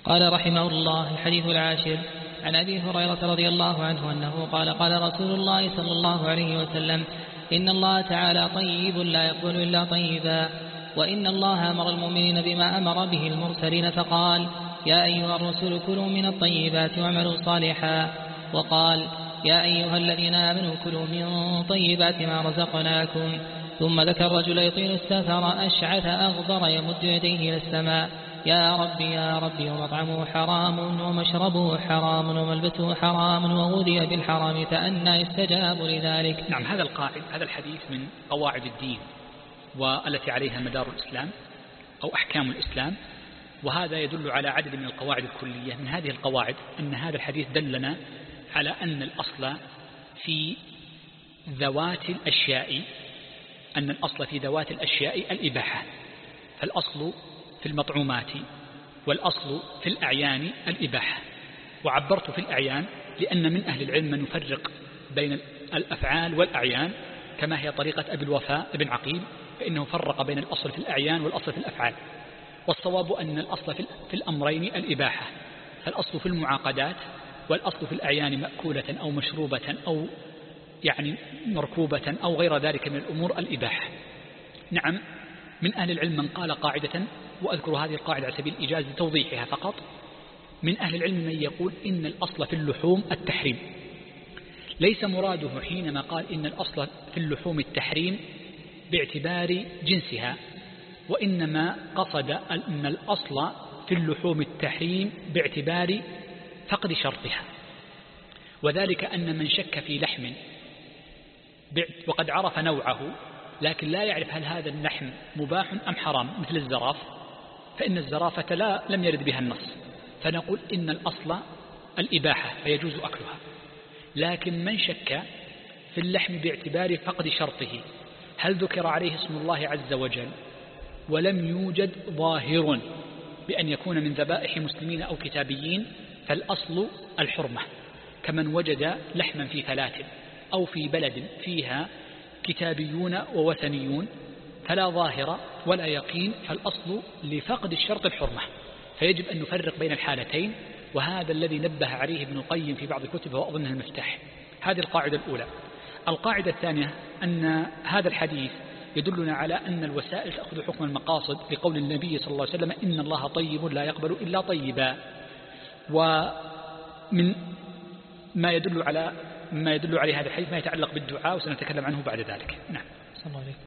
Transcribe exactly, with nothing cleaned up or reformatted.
قال رحمه الله: الحديث العاشر عن أبي هريرة رضي الله عنه أنه قال: قال رسول الله صلى الله عليه وسلم: إن الله تعالى طيب لا يقبل إلا طيبا. وإن الله أمر المؤمنين بما أمر به المرسلين فقال: يا أيها الرسل كلوا من الطيبات واعملوا صالحا. وقال: يا أيها الذين آمنوا كلوا من طيبات ما رزقناكم. ثم ذكر رجل يطيل السفر أشعث أغبر يمد يديه إلى السماء: يا ربي يا ربي، ومطعمه حرام ومشربه حرام وملبسه حرام وغذي بالحرام، فأنى يستجاب لذلك. نعم، هذا القاعد هذا الحديث من قواعد الدين والتي عليها مدار الإسلام أو أحكام الإسلام، وهذا يدل على عدد من القواعد الكلية. من هذه القواعد أن هذا الحديث دلنا على أن الأصل في ذوات الأشياء أن الأصل في ذوات الأشياء الإباحة، فالأصل في المطعومات والأصل في الأعيان الإباحة. وعبرت في الأعيان لأن من أهل العلم من يفرق بين الأفعال والأعيان، كما هي طريقة أبي الوفاء ابن عقيل، فإنه فرق بين الأصل في الأعيان والأصل في الأفعال. والصواب أن الأصل في الأمرين الإباحة، فالأصل في المعاقدات والأصل في الأعيان مأكولة أو مشروبة أو يعني مركوبة أو غير ذلك من الأمور الإباحة. نعم، من أهل العلم من قال قاعدة، وأذكر هذه القاعدة على سبيل الإيجاز لتوضيحها فقط. من أهل العلم من يقول إن الأصل في اللحوم التحريم، ليس مراده حينما قال إن الأصل في اللحوم التحريم باعتبار جنسها، وإنما قصد أن الأصل في اللحوم التحريم باعتبار فقد شرطها. وذلك أن من شك في لحم وقد عرف نوعه لكن لا يعرف هل هذا اللحم مباح أم حرام، مثل الزراف، فإن الزرافة لا لم يرد بها النص، فنقول إن الأصل الإباحة فيجوز أكلها. لكن من شك في اللحم باعتبار فقد شرطه، هل ذكر عليه اسم الله عز وجل ولم يوجد ظاهر بأن يكون من ذبائح مسلمين أو كتابيين، فالأصل الحرمة، كمن وجد لحما في فلاة أو في بلد فيها كتابيون ووثنيون فلا ظاهر ولا يقين، فالأصل لفقد الشرط الحرمة، فيجب أن نفرق بين الحالتين. وهذا الذي نبه عليه ابن القيم في بعض الكتب وأظنه المفتاح. هذه القاعدة الأولى. القاعدة الثانية أن هذا الحديث يدلنا على أن الوسائل تأخذ حكم المقاصد، لقول النبي صلى الله عليه وسلم: إن الله طيب لا يقبل إلا طيبا. ومن ما يدل على ما يدل عليه هذا الحديث ما يتعلق بالدعاء، وسنتكلم عنه بعد ذلك. نعم.